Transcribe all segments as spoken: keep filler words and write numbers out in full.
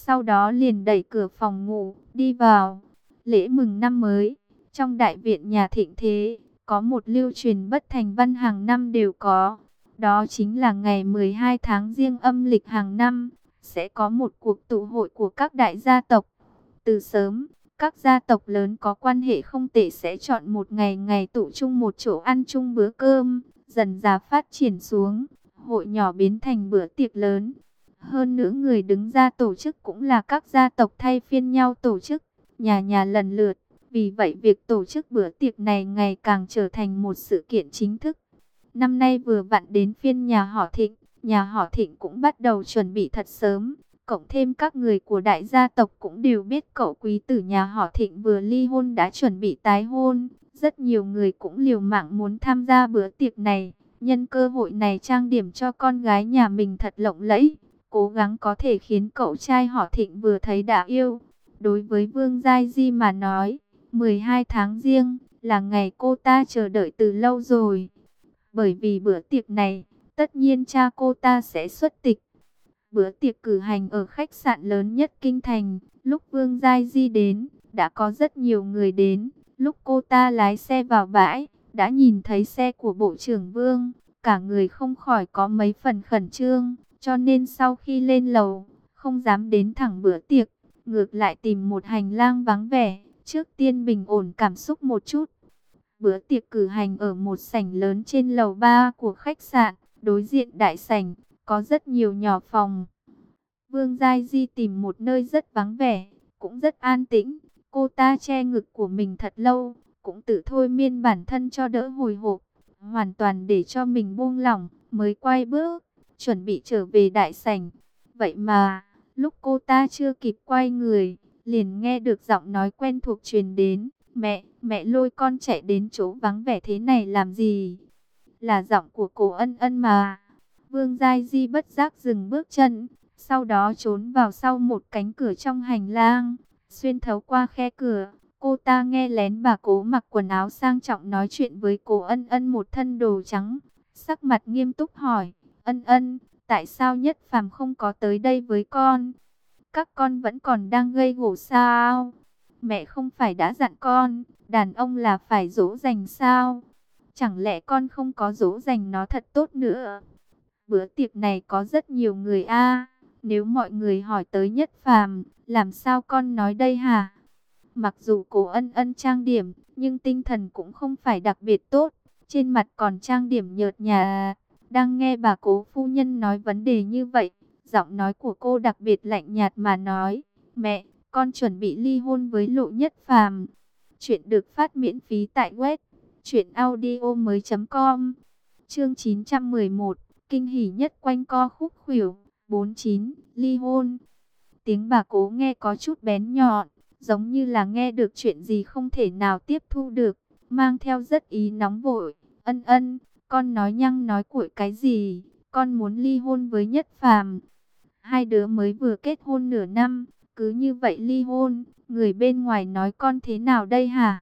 sau đó liền đẩy cửa phòng ngủ, đi vào. Lễ mừng năm mới, trong đại viện nhà thịnh thế, có một lưu truyền bất thành văn hàng năm đều có. Đó chính là ngày mười hai tháng Giêng âm lịch hàng năm, sẽ có một cuộc tụ hội của các đại gia tộc. Từ sớm, các gia tộc lớn có quan hệ không tệ sẽ chọn một ngày ngày tụ chung một chỗ ăn chung bữa cơm, dần dà phát triển xuống, hội nhỏ biến thành bữa tiệc lớn. Hơn nữa người đứng ra tổ chức cũng là các gia tộc thay phiên nhau tổ chức, nhà nhà lần lượt. Vì vậy việc tổ chức bữa tiệc này ngày càng trở thành một sự kiện chính thức. Năm nay vừa vặn đến phiên nhà họ Thịnh, nhà họ Thịnh cũng bắt đầu chuẩn bị thật sớm. Cộng thêm các người của đại gia tộc cũng đều biết cậu quý tử nhà họ Thịnh vừa ly hôn đã chuẩn bị tái hôn. Rất nhiều người cũng liều mạng muốn tham gia bữa tiệc này. Nhân cơ hội này trang điểm cho con gái nhà mình thật lộng lẫy. Cố gắng có thể khiến cậu trai họ Thịnh vừa thấy đã yêu. Đối với Vương Giai Di mà nói, mười hai tháng Giêng là ngày cô ta chờ đợi từ lâu rồi. Bởi vì bữa tiệc này, tất nhiên cha cô ta sẽ xuất tịch. Bữa tiệc cử hành ở khách sạn lớn nhất kinh thành. Lúc Vương Giai Di đến, đã có rất nhiều người đến. Lúc cô ta lái xe vào bãi, đã nhìn thấy xe của Bộ trưởng Vương. Cả người không khỏi có mấy phần khẩn trương. Cho nên sau khi lên lầu, không dám đến thẳng bữa tiệc. Ngược lại tìm một hành lang vắng vẻ, trước tiên bình ổn cảm xúc một chút. Bữa tiệc cử hành ở một sảnh lớn trên lầu ba của khách sạn. Đối diện đại sảnh, có rất nhiều nhỏ phòng. Vương Giai Di tìm một nơi rất vắng vẻ, cũng rất an tĩnh. Cô ta che ngực của mình thật lâu, cũng tự thôi miên bản thân cho đỡ hồi hộp. Hoàn toàn để cho mình buông lỏng, mới quay bước, chuẩn bị trở về đại sảnh. Vậy mà, lúc cô ta chưa kịp quay người, liền nghe được giọng nói quen thuộc truyền đến. Mẹ, mẹ lôi con chạy đến chỗ vắng vẻ thế này làm gì? Là giọng của cô Ân Ân mà. Vương Giai Di bất giác dừng bước chân, sau đó trốn vào sau một cánh cửa trong hành lang. Xuyên thấu qua khe cửa, cô ta nghe lén bà Cố mặc quần áo sang trọng nói chuyện với cô Ân Ân một thân đồ trắng. Sắc mặt nghiêm túc hỏi, Ân Ân, tại sao Nhất Phàm không có tới đây với con? Các con vẫn còn đang gây gổ sao? Mẹ không phải đã dặn con, đàn ông là phải dỗ dành sao? Chẳng lẽ con không có dỗ dành nó thật tốt nữa? Bữa tiệc này có rất nhiều người a, nếu mọi người hỏi tới Nhất Phàm, làm sao con nói đây hả? Mặc dù cô Ân Ân trang điểm, nhưng tinh thần cũng không phải đặc biệt tốt, trên mặt còn trang điểm nhợt nhạt. Đang nghe bà Cố phu nhân nói vấn đề như vậy, giọng nói của cô đặc biệt lạnh nhạt mà nói, mẹ, con chuẩn bị ly hôn với Lộ Nhất Phàm. Chuyện được phát miễn phí tại web truyện audio mới chấm com. Chương chín trăm mười một, kinh hỉ nhất quanh co khúc khuỷu. Bốn chín, ly hôn. Tiếng bà Cố nghe có chút bén nhọn, giống như là nghe được chuyện gì không thể nào tiếp thu được, mang theo rất ý nóng vội. Ân Ân, con nói nhăng nói cuội cái gì? Con muốn ly hôn với Nhất Phàm. Hai đứa mới vừa kết hôn nửa năm, cứ như vậy ly hôn, người bên ngoài nói con thế nào đây hả?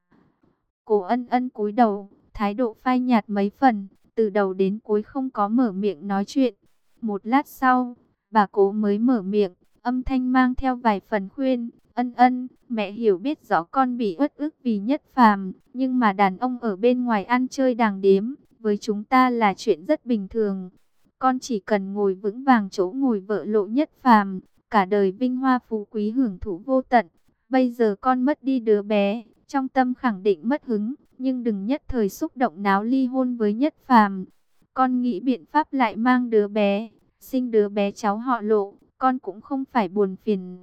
Cô Ân Ân cúi đầu, thái độ phai nhạt mấy phần, từ đầu đến cuối không có mở miệng nói chuyện. Một lát sau, bà Cố mới mở miệng, âm thanh mang theo vài phần khuyên, Ân Ân, mẹ hiểu biết rõ con bị uất ức vì Nhất Phàm, nhưng mà đàn ông ở bên ngoài ăn chơi đàng điếm, với chúng ta là chuyện rất bình thường. Con chỉ cần ngồi vững vàng chỗ ngồi vợ Lộ Nhất Phàm, cả đời vinh hoa phú quý hưởng thụ vô tận. Bây giờ con mất đi đứa bé, trong tâm khẳng định mất hứng, nhưng đừng nhất thời xúc động náo ly hôn với Nhất Phàm. Con nghĩ biện pháp lại mang đứa bé, sinh đứa bé cháu họ Lộ, con cũng không phải buồn phiền.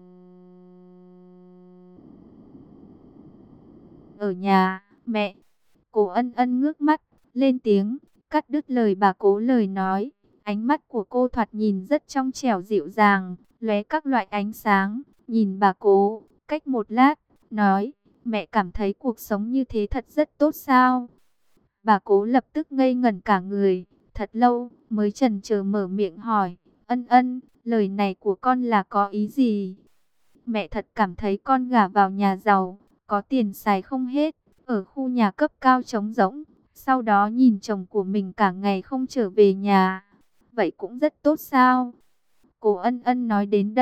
Ở nhà, mẹ. Cô Ân Ân ngước mắt, lên tiếng, cắt đứt lời bà Cố lời nói. Ánh mắt của cô thoạt nhìn rất trong trẻo dịu dàng, lóe các loại ánh sáng, nhìn bà Cố, cách một lát, nói, mẹ cảm thấy cuộc sống như thế thật rất tốt sao? Bà Cố lập tức ngây ngẩn cả người, thật lâu, mới chần chờ mở miệng hỏi, Ân Ân, lời này của con là có ý gì? Mẹ thật cảm thấy con gả vào nhà giàu, có tiền xài không hết, ở khu nhà cấp cao trống rỗng, sau đó nhìn chồng của mình cả ngày không trở về nhà. Vậy cũng rất tốt sao? Cô Ân Ân nói đến đây,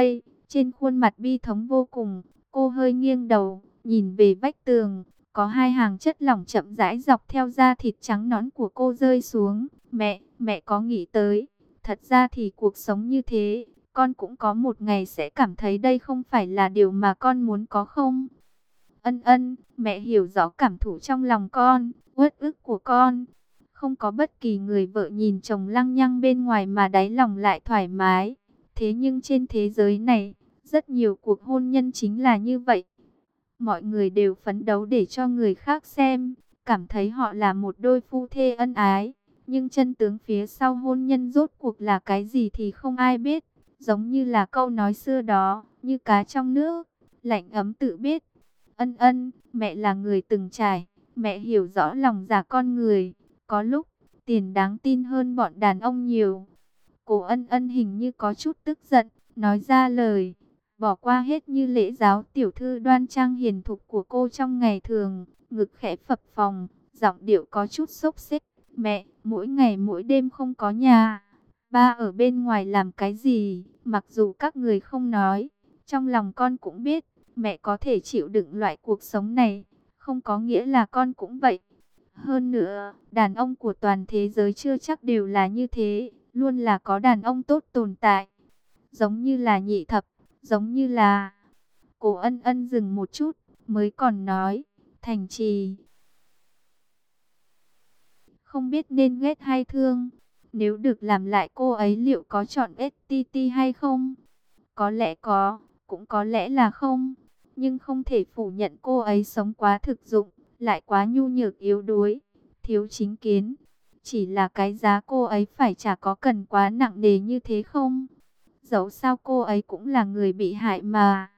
Trên khuôn mặt bi thống vô cùng, cô hơi nghiêng đầu, nhìn về vách tường. Có hai hàng chất lỏng chậm rãi dọc theo da thịt trắng nõn của cô rơi xuống. Mẹ, mẹ có nghĩ tới, thật ra thì cuộc sống như thế, con cũng có một ngày sẽ cảm thấy đây không phải là điều mà con muốn có không? Ân ân, mẹ hiểu rõ cảm thụ trong lòng con, uất ức của con. Không có bất kỳ người vợ nhìn chồng lăng nhăng bên ngoài mà đáy lòng lại thoải mái. Thế nhưng trên thế giới này, rất nhiều cuộc hôn nhân chính là như vậy. Mọi người đều phấn đấu để cho người khác xem, cảm thấy họ là một đôi phu thê ân ái. Nhưng chân tướng phía sau hôn nhân rốt cuộc là cái gì thì không ai biết. Giống như là câu nói xưa đó, như cá trong nước, lạnh ấm tự biết. Ân ân, mẹ là người từng trải, mẹ hiểu rõ lòng dạ con người. Có lúc, tiền đáng tin hơn bọn đàn ông nhiều. Cô Ân Ân hình như có chút tức giận, nói ra lời, bỏ qua hết như lễ giáo tiểu thư đoan trang hiền thục của cô trong ngày thường, ngực khẽ phập phồng, giọng điệu có chút xốc xích. Mẹ, mỗi ngày mỗi đêm không có nhà, ba ở bên ngoài làm cái gì, mặc dù các người không nói, trong lòng con cũng biết, mẹ có thể chịu đựng loại cuộc sống này, không có nghĩa là con cũng vậy. Hơn nữa, đàn ông của toàn thế giới chưa chắc đều là như thế, luôn là có đàn ông tốt tồn tại. Giống như là Nhị Thập, giống như là... Cô Ân Ân dừng một chút, mới còn nói, Thành Trì. Không biết nên ghét hay thương, nếu được làm lại cô ấy liệu có chọn ét tê tê hay không? Có lẽ có, cũng có lẽ là không. Nhưng không thể phủ nhận cô ấy sống quá thực dụng, lại quá nhu nhược yếu đuối, thiếu chính kiến. Chỉ là cái giá cô ấy phải trả có cần quá nặng nề như thế không? Dẫu sao cô ấy cũng là người bị hại mà.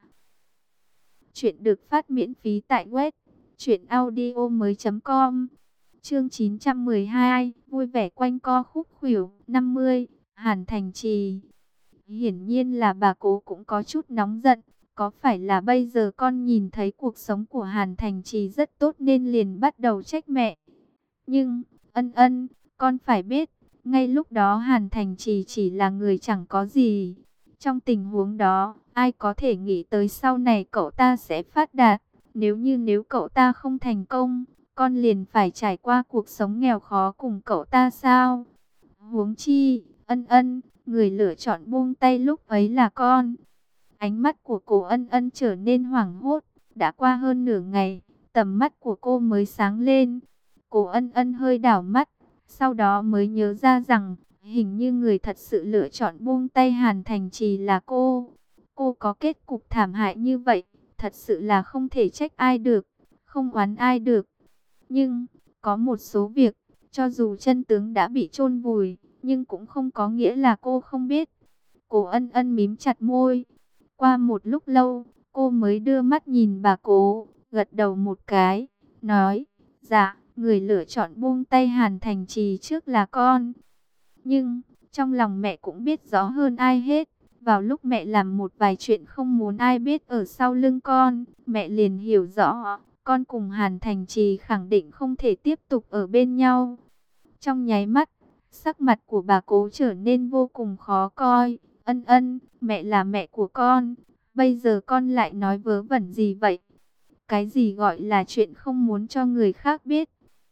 Chuyện được phát miễn phí tại web truyện audio mới chấm com. Chương chín trăm mười hai, vui vẻ quanh co khúc khuỷu. Năm mươi, Hàn Thành Trì. Hiển nhiên là bà cố cũng có chút nóng giận. Có phải là bây giờ con nhìn thấy cuộc sống của Hàn Thành Trì rất tốt nên liền bắt đầu trách mẹ? Nhưng, Ân Ân, con phải biết, ngay lúc đó Hàn Thành Trì chỉ là người chẳng có gì. Trong tình huống đó, ai có thể nghĩ tới sau này cậu ta sẽ phát đạt? Nếu như nếu cậu ta không thành công, con liền phải trải qua cuộc sống nghèo khó cùng cậu ta sao? Huống chi, Ân Ân, người lựa chọn buông tay lúc ấy là con. Ánh mắt của cô Ân Ân trở nên hoảng hốt. Đã qua hơn nửa ngày, tầm mắt của cô mới sáng lên. Cô Ân Ân hơi đảo mắt, sau đó mới nhớ ra rằng, hình như người thật sự lựa chọn buông tay Hàn Thành Trì là cô. Cô có kết cục thảm hại như vậy, thật sự là không thể trách ai được, không oán ai được. Nhưng, có một số việc, cho dù chân tướng đã bị chôn vùi, nhưng cũng không có nghĩa là cô không biết. Cô Ân Ân mím chặt môi. Qua một lúc lâu, cô mới đưa mắt nhìn bà cố, gật đầu một cái, nói, dạ, người lựa chọn buông tay Hàn Thành Trì trước là con. Nhưng, trong lòng mẹ cũng biết rõ hơn ai hết. Vào lúc mẹ làm một vài chuyện không muốn ai biết ở sau lưng con, mẹ liền hiểu rõ, con cùng Hàn Thành Trì khẳng định không thể tiếp tục ở bên nhau. Trong nháy mắt, sắc mặt của bà cố trở nên vô cùng khó coi. Ân Ân, mẹ là mẹ của con, bây giờ con lại nói vớ vẩn gì vậy? Cái gì gọi là chuyện không muốn cho người khác biết?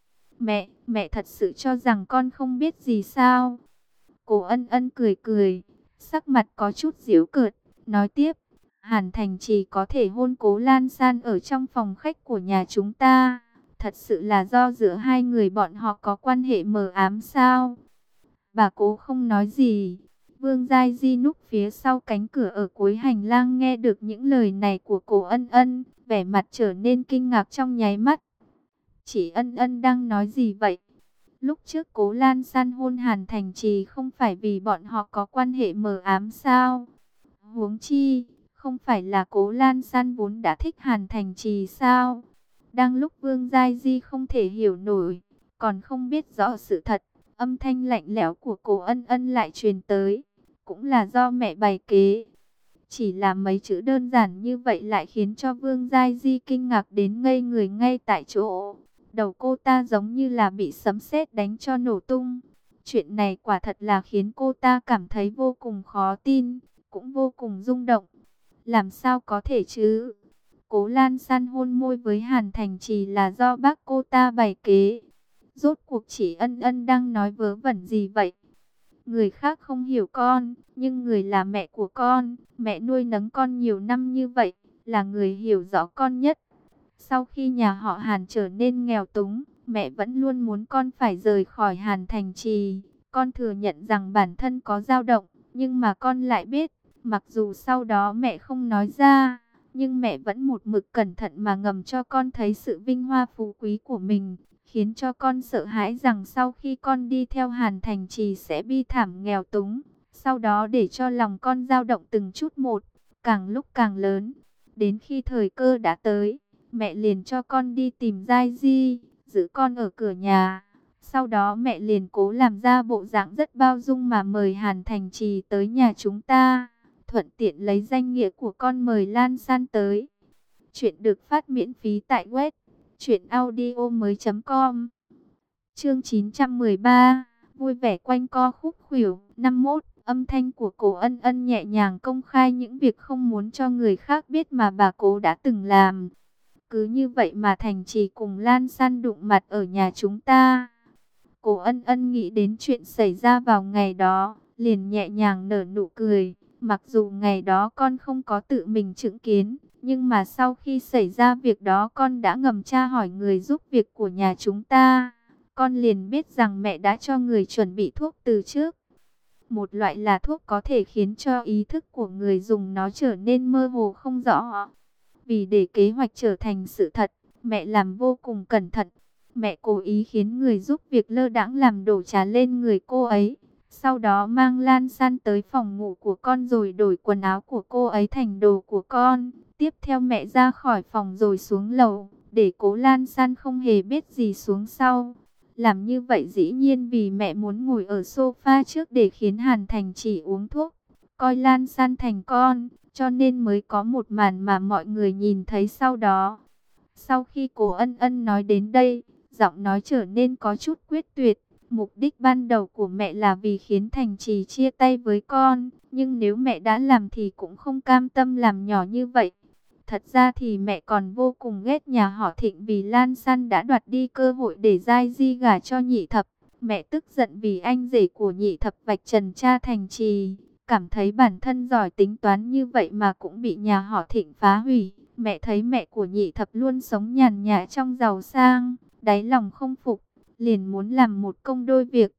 Mẹ, mẹ thật sự cho rằng con không biết gì sao? Cô Ân Ân cười cười, sắc mặt có chút giễu cợt, nói tiếp, Hàn Thành Trì có thể hôn Cố Lan San ở trong phòng khách của nhà chúng ta, thật sự là do giữa hai người bọn họ có quan hệ mờ ám sao? Bà Cố không nói gì. Vương Giai Di núp phía sau cánh cửa ở cuối hành lang nghe được những lời này của cô Ân Ân, vẻ mặt trở nên kinh ngạc trong nháy mắt. Chị Ân Ân đang nói gì vậy? Lúc trước Cố Lan San hôn Hàn Thành Trì không phải vì bọn họ có quan hệ mờ ám sao? Huống chi, không phải là Cố Lan San vốn đã thích Hàn Thành Trì sao? Đang lúc Vương Giai Di không thể hiểu nổi, còn không biết rõ sự thật, âm thanh lạnh lẽo của cô Ân Ân lại truyền tới. Cũng là do mẹ bày kế. Chỉ là mấy chữ đơn giản như vậy lại khiến cho Vương Giai Di kinh ngạc đến ngây người ngay tại chỗ. Đầu cô ta giống như là bị sấm sét đánh cho nổ tung. Chuyện này quả thật là khiến cô ta cảm thấy vô cùng khó tin, cũng vô cùng rung động. Làm sao có thể chứ? Cố Lan San hôn môi với Hàn Thành Trì là do bác cô ta bày kế. Rốt cuộc chỉ Ân Ân đang nói vớ vẩn gì vậy? Người khác không hiểu con, nhưng người là mẹ của con, mẹ nuôi nấng con nhiều năm như vậy, là người hiểu rõ con nhất. Sau khi nhà họ Hàn trở nên nghèo túng, mẹ vẫn luôn muốn con phải rời khỏi Hàn Thành Trì. Con thừa nhận rằng bản thân có dao động, nhưng mà con lại biết, mặc dù sau đó mẹ không nói ra, nhưng mẹ vẫn một mực cẩn thận mà ngầm cho con thấy sự vinh hoa phú quý của mình, khiến cho con sợ hãi rằng sau khi con đi theo Hàn Thành Trì sẽ bi thảm nghèo túng. Sau đó để cho lòng con dao động từng chút một, càng lúc càng lớn. Đến khi thời cơ đã tới, mẹ liền cho con đi tìm Giai Di, giữ con ở cửa nhà. Sau đó mẹ liền cố làm ra bộ dạng rất bao dung mà mời Hàn Thành Trì tới nhà chúng ta. Thuận tiện lấy danh nghĩa của con mời Lan San tới. Chuyện được phát miễn phí tại web truyện audio mới com. Chương chín trăm mười ba, vui vẻ quanh co khúc khuỷu. Năm mốt, âm thanh của Cố Ân Ân nhẹ nhàng công khai những việc không muốn cho người khác biết mà bà Cố đã từng làm. Cứ như vậy mà Thành Trì cùng Lan San đụng mặt ở nhà chúng ta. Cố Ân Ân nghĩ đến chuyện xảy ra vào ngày đó, liền nhẹ nhàng nở nụ cười. Mặc dù ngày đó con không có tự mình chứng kiến, nhưng mà sau khi xảy ra việc đó con đã ngầm tra hỏi người giúp việc của nhà chúng ta. Con liền biết rằng mẹ đã cho người chuẩn bị thuốc từ trước. Một loại là thuốc có thể khiến cho ý thức của người dùng nó trở nên mơ hồ không rõ. Vì để kế hoạch trở thành sự thật, mẹ làm vô cùng cẩn thận. Mẹ cố ý khiến người giúp việc lơ đãng làm đổ trà lên người cô ấy. Sau đó mang Lan San tới phòng ngủ của con rồi đổi quần áo của cô ấy thành đồ của con. Tiếp theo mẹ ra khỏi phòng rồi xuống lầu, để Cố Lan San không hề biết gì xuống sau. Làm như vậy dĩ nhiên vì mẹ muốn ngồi ở sofa trước để khiến Hàn Thành chỉ uống thuốc, coi Lan San thành con, cho nên mới có một màn mà mọi người nhìn thấy sau đó. Sau khi Cố Ân Ân nói đến đây, giọng nói trở nên có chút quyết tuyệt. Mục đích ban đầu của mẹ là vì khiến Thành Trì chia tay với con, nhưng nếu mẹ đã làm thì cũng không cam tâm làm nhỏ như vậy. Thật ra thì mẹ còn vô cùng ghét nhà họ Thịnh vì Lan San đã đoạt đi cơ hội để Giai Di gả cho Nhị Thập. Mẹ tức giận vì anh rể của Nhị Thập vạch trần cha Thành Trì, cảm thấy bản thân giỏi tính toán như vậy mà cũng bị nhà họ Thịnh phá hủy. Mẹ thấy mẹ của Nhị Thập luôn sống nhàn nhã trong giàu sang, đáy lòng không phục, liền muốn làm một công đôi việc.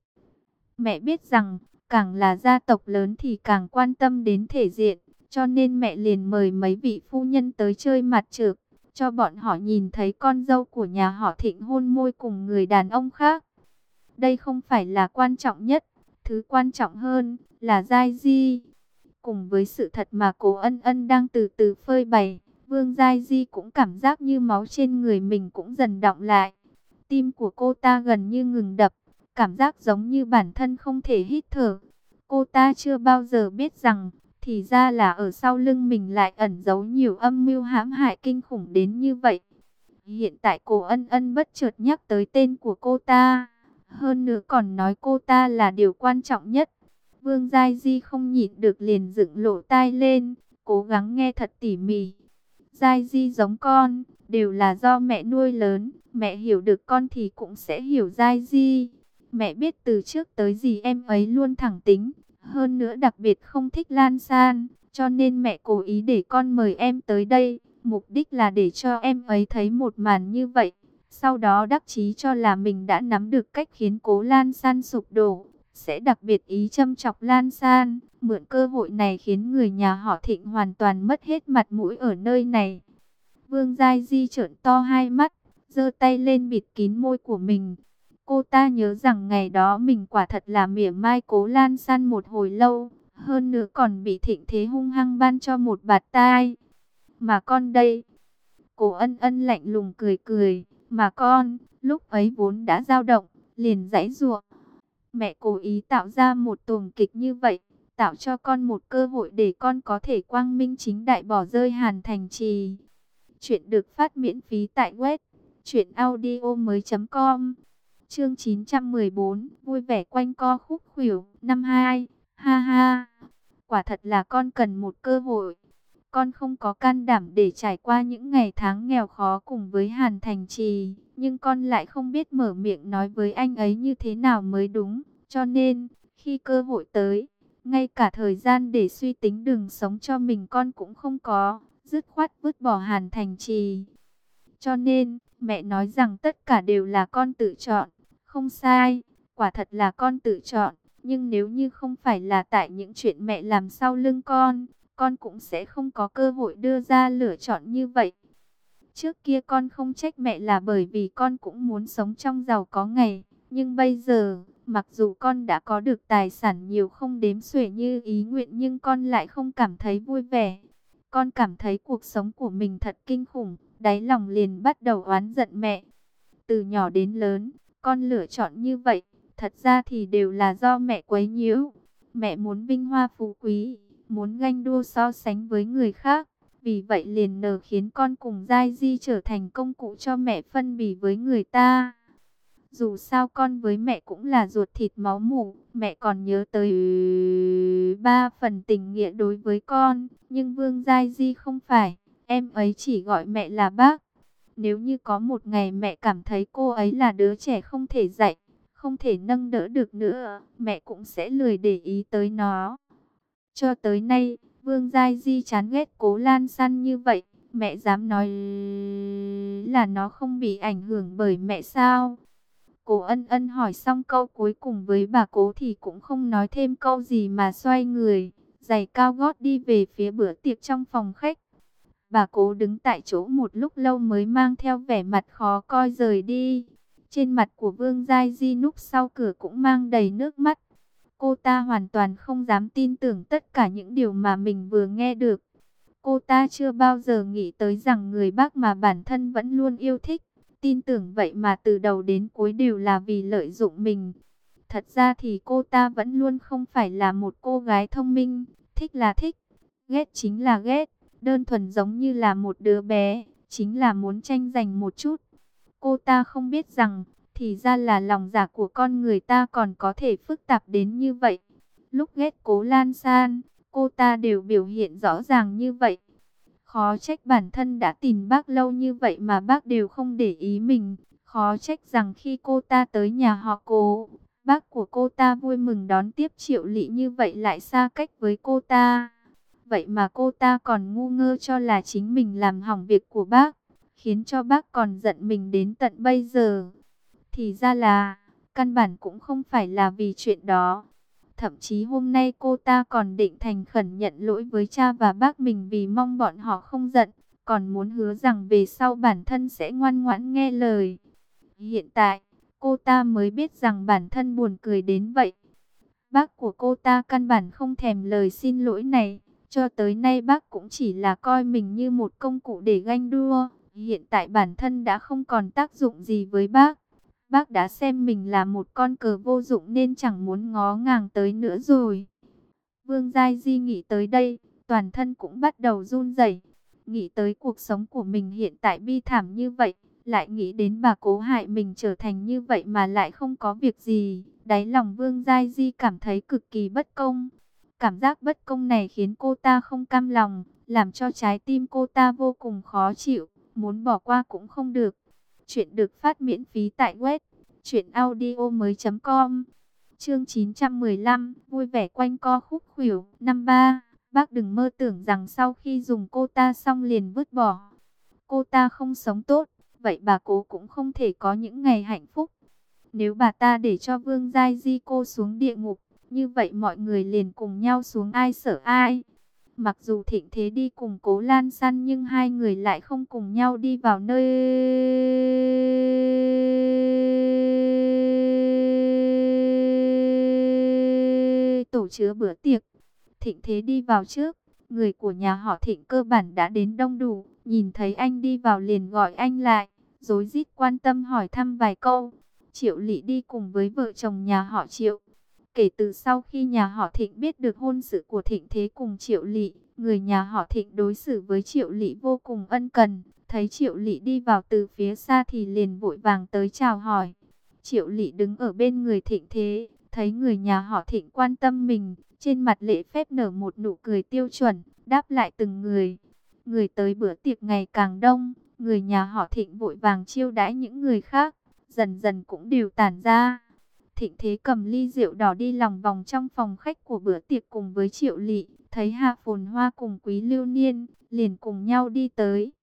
Mẹ biết rằng, càng là gia tộc lớn thì càng quan tâm đến thể diện, cho nên mẹ liền mời mấy vị phu nhân tới chơi mặt trược, cho bọn họ nhìn thấy con dâu của nhà họ Thịnh hôn môi cùng người đàn ông khác. Đây không phải là quan trọng nhất, thứ quan trọng hơn là Giai Di. Cùng với sự thật mà Cố Ân Ân đang từ từ phơi bày, Vương Giai Di cũng cảm giác như máu trên người mình cũng dần đọng lại. Tim của cô ta gần như ngừng đập, cảm giác giống như bản thân không thể hít thở. Cô ta chưa bao giờ biết rằng, thì ra là ở sau lưng mình lại ẩn giấu nhiều âm mưu hãm hại kinh khủng đến như vậy. Hiện tại Cố Ân Ân bất chợt nhắc tới tên của cô ta, hơn nữa còn nói cô ta là điều quan trọng nhất. Vương Giai Di không nhịn được liền dựng lỗ tai lên, cố gắng nghe thật tỉ mỉ. Giai Di giống con, đều là do mẹ nuôi lớn, mẹ hiểu được con thì cũng sẽ hiểu Giai Di. Mẹ biết từ trước tới gì em ấy luôn thẳng tính, hơn nữa đặc biệt không thích Lan San, cho nên mẹ cố ý để con mời em tới đây, mục đích là để cho em ấy thấy một màn như vậy. Sau đó đắc chí cho là mình đã nắm được cách khiến Cố Lan San sụp đổ, sẽ đặc biệt ý châm chọc Lan San, mượn cơ hội này khiến người nhà họ Thịnh hoàn toàn mất hết mặt mũi ở nơi này. Vương Giai Di trợn to hai mắt, giơ tay lên bịt kín môi của mình. Cô ta nhớ rằng ngày đó mình quả thật là mỉa mai Cố Lan San một hồi lâu, hơn nữa còn bị Thịnh Thế hung hăng ban cho một bạt tai. Mà con đây, Cố Ân Ân lạnh lùng cười cười, mà con, lúc ấy vốn đã dao động, liền giãy giụa. Mẹ cố ý tạo ra một tuồng kịch như vậy, tạo cho con một cơ hội để con có thể quang minh chính đại bỏ rơi Hàn Thành Trì. Chuyện được phát miễn phí tại web truyện audio mới com. Chương chín trăm mười bốn, vui vẻ quanh co khúc khuỷu. Năm hai, ha ha. Quả thật là con cần một cơ hội. Con không có can đảm để trải qua những ngày tháng nghèo khó cùng với Hàn Thành Trì, nhưng con lại không biết mở miệng nói với anh ấy như thế nào mới đúng. Cho nên, khi cơ hội tới, ngay cả thời gian để suy tính đường sống cho mình con cũng không có, dứt khoát vứt bỏ Hàn Thành Trì. Cho nên, mẹ nói rằng tất cả đều là con tự chọn, không sai, quả thật là con tự chọn. Nhưng nếu như không phải là tại những chuyện mẹ làm sau lưng con, con cũng sẽ không có cơ hội đưa ra lựa chọn như vậy. Trước kia con không trách mẹ là bởi vì con cũng muốn sống trong giàu có ngày. Nhưng bây giờ, mặc dù con đã có được tài sản nhiều không đếm xuể như ý nguyện, nhưng con lại không cảm thấy vui vẻ. Con cảm thấy cuộc sống của mình thật kinh khủng, đáy lòng liền bắt đầu oán giận mẹ. Từ nhỏ đến lớn, con lựa chọn như vậy, thật ra thì đều là do mẹ quấy nhiễu. Mẹ muốn vinh hoa phú quý, muốn ganh đua so sánh với người khác. Vì vậy liền nở khiến con cùng Giai Di trở thành công cụ cho mẹ phân bì với người ta. Dù sao con với mẹ cũng là ruột thịt máu mủ, mẹ còn nhớ tới ba phần tình nghĩa đối với con, nhưng Vương Giai Di không phải, em ấy chỉ gọi mẹ là bác. Nếu như có một ngày mẹ cảm thấy cô ấy là đứa trẻ không thể dạy, không thể nâng đỡ được nữa, mẹ cũng sẽ lười để ý tới nó. Cho tới nay, Vương Giai Di chán ghét Cố Lan San như vậy, mẹ dám nói là nó không bị ảnh hưởng bởi mẹ sao? Cố Ân Ân hỏi xong câu cuối cùng với bà Cố thì cũng không nói thêm câu gì mà xoay người, giày cao gót đi về phía bữa tiệc trong phòng khách. Bà Cố đứng tại chỗ một lúc lâu mới mang theo vẻ mặt khó coi rời đi. Trên mặt của Vương Giai Di núp sau cửa cũng mang đầy nước mắt. Cô ta hoàn toàn không dám tin tưởng tất cả những điều mà mình vừa nghe được. Cô ta chưa bao giờ nghĩ tới rằng người bác mà bản thân vẫn luôn yêu thích, tin tưởng vậy mà từ đầu đến cuối đều là vì lợi dụng mình. Thật ra thì cô ta vẫn luôn không phải là một cô gái thông minh, thích là thích, ghét chính là ghét, đơn thuần giống như là một đứa bé, chính là muốn tranh giành một chút. Cô ta không biết rằng, thì ra là lòng dạ của con người ta còn có thể phức tạp đến như vậy. Lúc ghét Cố Lan San, cô ta đều biểu hiện rõ ràng như vậy. Khó trách bản thân đã tìm bác lâu như vậy mà bác đều không để ý mình. Khó trách rằng khi cô ta tới nhà họ Cố, bác của cô ta vui mừng đón tiếp Triệu Lị như vậy lại xa cách với cô ta. Vậy mà cô ta còn ngu ngơ cho là chính mình làm hỏng việc của bác, khiến cho bác còn giận mình đến tận bây giờ. Thì ra là, căn bản cũng không phải là vì chuyện đó. Thậm chí hôm nay cô ta còn định thành khẩn nhận lỗi với cha và bác mình vì mong bọn họ không giận, còn muốn hứa rằng về sau bản thân sẽ ngoan ngoãn nghe lời. Hiện tại, cô ta mới biết rằng bản thân buồn cười đến vậy. Bác của cô ta căn bản không thèm lời xin lỗi này, cho tới nay bác cũng chỉ là coi mình như một công cụ để ganh đua. Hiện tại bản thân đã không còn tác dụng gì với bác. Bác đã xem mình là một con cờ vô dụng nên chẳng muốn ngó ngàng tới nữa rồi. Vương Giai Di nghĩ tới đây, toàn thân cũng bắt đầu run rẩy. Nghĩ tới cuộc sống của mình hiện tại bi thảm như vậy, lại nghĩ đến bà Cố hại mình trở thành như vậy mà lại không có việc gì. Đáy lòng Vương Giai Di cảm thấy cực kỳ bất công. Cảm giác bất công này khiến cô ta không cam lòng, làm cho trái tim cô ta vô cùng khó chịu, muốn bỏ qua cũng không được. Chuyện được phát miễn phí tại web truyện audio mới chấm com. Chương chín trăm mười lăm, vui vẻ quanh co khúc khuỷu. Năm ba, bác đừng mơ tưởng rằng sau khi dùng cô ta xong liền vứt bỏ. Cô ta không sống tốt, vậy bà Cố cũng không thể có những ngày hạnh phúc. Nếu bà ta để cho Vương Giai Di cô xuống địa ngục, như vậy mọi người liền cùng nhau xuống, ai sợ ai. Mặc dù Thịnh Thế đi cùng Cố Lan San nhưng hai người lại không cùng nhau đi vào nơi tổ chứa bữa tiệc. Thịnh Thế đi vào trước, người của nhà họ Thịnh cơ bản đã đến đông đủ, nhìn thấy anh đi vào liền gọi anh lại, rối rít quan tâm hỏi thăm vài câu. Triệu Lị đi cùng với vợ chồng nhà họ Triệu. Kể từ sau khi nhà họ Thịnh biết được hôn sự của Thịnh Thế cùng Triệu Lị, người nhà họ Thịnh đối xử với Triệu Lị vô cùng ân cần. Thấy Triệu Lị đi vào từ phía xa thì liền vội vàng tới chào hỏi. Triệu Lị đứng ở bên người Thịnh Thế, thấy người nhà họ Thịnh quan tâm mình, trên mặt lễ phép nở một nụ cười tiêu chuẩn, đáp lại từng người. Người tới bữa tiệc ngày càng đông, người nhà họ Thịnh vội vàng chiêu đãi những người khác, dần dần cũng đều tản ra. Thịnh Thế cầm ly rượu đỏ đi lòng vòng trong phòng khách của bữa tiệc cùng với Triệu Lị, thấy Hạ Phồn Hoa cùng Quý Lưu Niên, liền cùng nhau đi tới.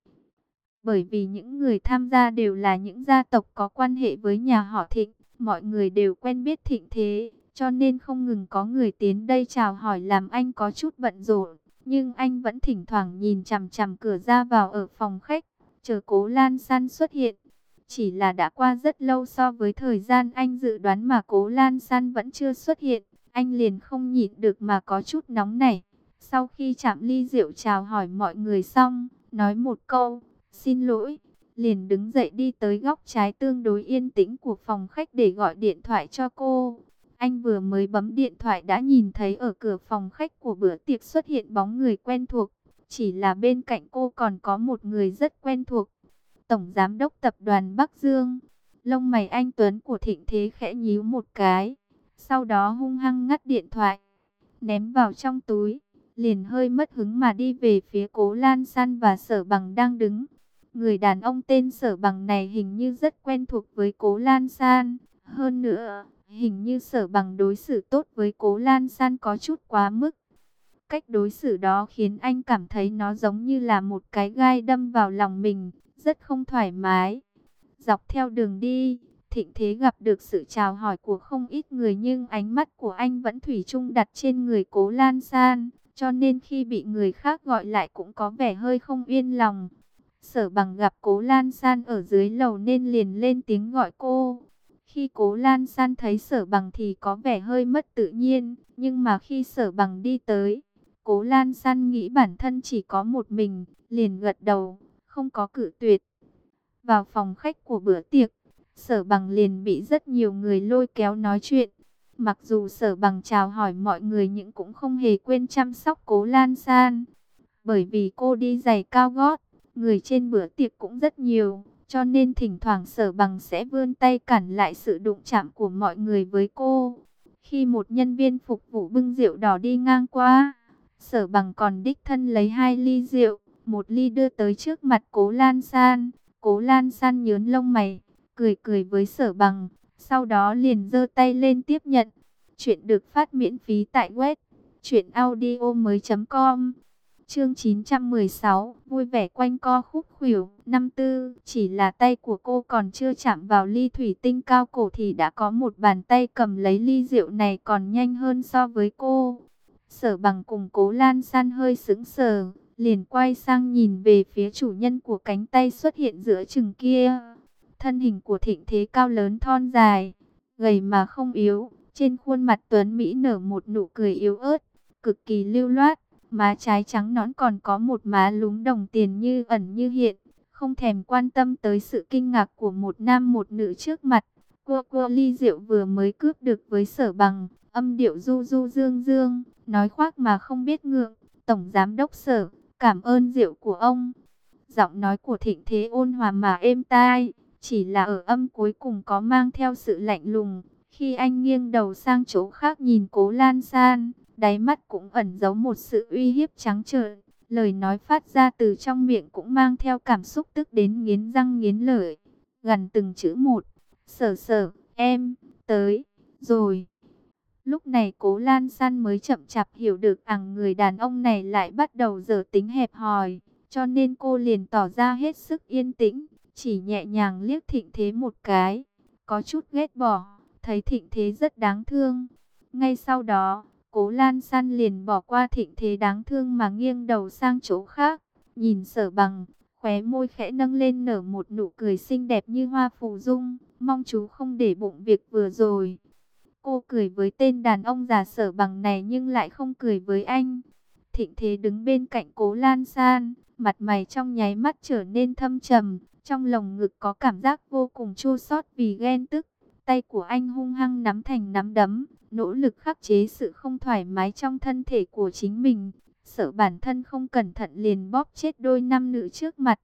Bởi vì những người tham gia đều là những gia tộc có quan hệ với nhà họ Thịnh, mọi người đều quen biết Thịnh Thế, cho nên không ngừng có người tiến đây chào hỏi làm anh có chút bận rộn. Nhưng anh vẫn thỉnh thoảng nhìn chằm chằm cửa ra vào ở phòng khách, chờ Cố Lan San xuất hiện. Chỉ là đã qua rất lâu so với thời gian anh dự đoán mà Cố Lan San vẫn chưa xuất hiện, anh liền không nhịn được mà có chút nóng nảy. Sau khi chạm ly rượu chào hỏi mọi người xong, nói một câu, xin lỗi, liền đứng dậy đi tới góc trái tương đối yên tĩnh của phòng khách để gọi điện thoại cho cô. Anh vừa mới bấm điện thoại đã nhìn thấy ở cửa phòng khách của bữa tiệc xuất hiện bóng người quen thuộc. Chỉ là bên cạnh cô còn có một người rất quen thuộc. Tổng Giám đốc Tập đoàn Bắc Dương. Lông mày anh Tuấn của Thịnh Thế khẽ nhíu một cái. Sau đó hung hăng ngắt điện thoại, ném vào trong túi. Liền hơi mất hứng mà đi về phía Cố Lan San và Sở Bằng đang đứng. Người đàn ông tên Sở Bằng này hình như rất quen thuộc với Cố Lan San. Hơn nữa, hình như Sở Bằng đối xử tốt với Cố Lan San có chút quá mức. Cách đối xử đó khiến anh cảm thấy nó giống như là một cái gai đâm vào lòng mình, rất không thoải mái. Dọc theo đường đi, Thịnh Thế gặp được sự chào hỏi của không ít người nhưng ánh mắt của anh vẫn thủy chung đặt trên người Cố Lan San, cho nên khi bị người khác gọi lại cũng có vẻ hơi không yên lòng. Sở Bằng gặp Cố Lan San ở dưới lầu nên liền lên tiếng gọi cô. Khi Cố Lan San thấy Sở Bằng thì có vẻ hơi mất tự nhiên, nhưng mà khi Sở Bằng đi tới, Cố Lan San nghĩ bản thân chỉ có một mình, liền gật đầu, không có cự tuyệt. Vào phòng khách của bữa tiệc, Sở Bằng liền bị rất nhiều người lôi kéo nói chuyện. Mặc dù Sở Bằng chào hỏi mọi người nhưng cũng không hề quên chăm sóc Cố Lan San. Bởi vì cô đi giày cao gót, người trên bữa tiệc cũng rất nhiều, cho nên thỉnh thoảng Sở Bằng sẽ vươn tay cản lại sự đụng chạm của mọi người với cô. Khi một nhân viên phục vụ bưng rượu đỏ đi ngang qua, Sở Bằng còn đích thân lấy hai ly rượu, một ly đưa tới trước mặt Cố Lan San. Cố Lan San nhớn lông mày, cười cười với Sở Bằng, sau đó liền giơ tay lên tiếp nhận. Chuyện được phát miễn phí tại web truyện audio mới chấm com. Chương chín trăm mười sáu, vui vẻ quanh co khúc khuỷu. Năm tư, chỉ là tay của cô còn chưa chạm vào ly thủy tinh cao cổ thì đã có một bàn tay cầm lấy ly rượu này còn nhanh hơn so với cô. Sở Bằng cùng Cố Lan San hơi sững sờ, liền quay sang nhìn về phía chủ nhân của cánh tay xuất hiện giữa chừng kia. Thân hình của Thịnh Thế cao lớn thon dài, gầy mà không yếu, trên khuôn mặt tuấn mỹ nở một nụ cười yếu ớt, cực kỳ lưu loát. Má trái trắng nõn còn có một má lúm đồng tiền như ẩn như hiện, không thèm quan tâm tới sự kinh ngạc của một nam một nữ trước mặt. Cô cô ly rượu vừa mới cướp được với Sở Bằng, âm điệu du du dương dương, nói khoác mà không biết ngượng. Tổng Giám đốc Sở, cảm ơn rượu của ông. Giọng nói của Thịnh Thế ôn hòa mà êm tai, chỉ là ở âm cuối cùng có mang theo sự lạnh lùng. Khi anh nghiêng đầu sang chỗ khác nhìn Cố Lan San, đáy mắt cũng ẩn giấu một sự uy hiếp trắng trợn. Lời nói phát ra từ trong miệng cũng mang theo cảm xúc tức đến nghiến răng nghiến lợi. Gần từng chữ một, Sở Sở, em, tới, rồi. Lúc này Cố Lan San mới chậm chạp hiểu được rằng người đàn ông này lại bắt đầu dở tính hẹp hòi. Cho nên cô liền tỏ ra hết sức yên tĩnh, chỉ nhẹ nhàng liếc Thịnh Thế một cái. Có chút ghét bỏ, thấy Thịnh Thế rất đáng thương. Ngay sau đó, Cố Lan San liền bỏ qua Thịnh Thế đáng thương mà nghiêng đầu sang chỗ khác. Nhìn Sở Bằng, khóe môi khẽ nâng lên nở một nụ cười xinh đẹp như hoa phù dung. Mong chú không để bụng việc vừa rồi. Cô cười với tên đàn ông già Sở Bằng này nhưng lại không cười với anh. Thịnh Thế đứng bên cạnh Cố Lan San, mặt mày trong nháy mắt trở nên thâm trầm. Trong lồng ngực có cảm giác vô cùng chua xót vì ghen tức. Tay của anh hung hăng nắm thành nắm đấm, nỗ lực khắc chế sự không thoải mái trong thân thể của chính mình. Sợ bản thân không cẩn thận liền bóp chết đôi nam nữ trước mặt.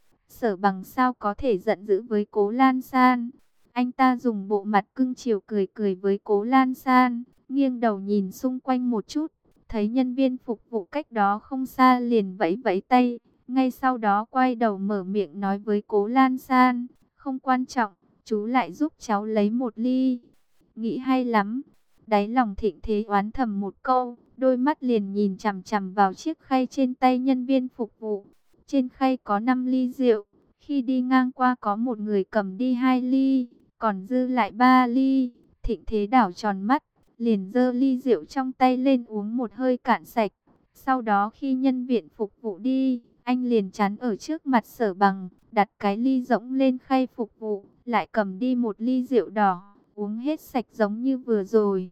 Sở Bằng sao có thể giận dữ với Cố Lan San. Anh ta dùng bộ mặt cưng chiều cười cười với Cố Lan San, nghiêng đầu nhìn xung quanh một chút, thấy nhân viên phục vụ cách đó không xa liền vẫy vẫy tay. Ngay sau đó quay đầu mở miệng nói với Cố Lan San, không quan trọng, chú lại giúp cháu lấy một ly. Nghĩ hay lắm. Đáy lòng Thịnh Thế oán thầm một câu, đôi mắt liền nhìn chằm chằm vào chiếc khay trên tay nhân viên phục vụ. Trên khay có năm ly rượu, khi đi ngang qua có một người cầm đi hai ly, còn dư lại ba ly. Thịnh Thế đảo tròn mắt, liền giơ ly rượu trong tay lên uống một hơi cạn sạch. Sau đó khi nhân viên phục vụ đi, anh liền chắn ở trước mặt Sở Bằng, đặt cái ly rỗng lên khay phục vụ, lại cầm đi một ly rượu đỏ, uống hết sạch giống như vừa rồi.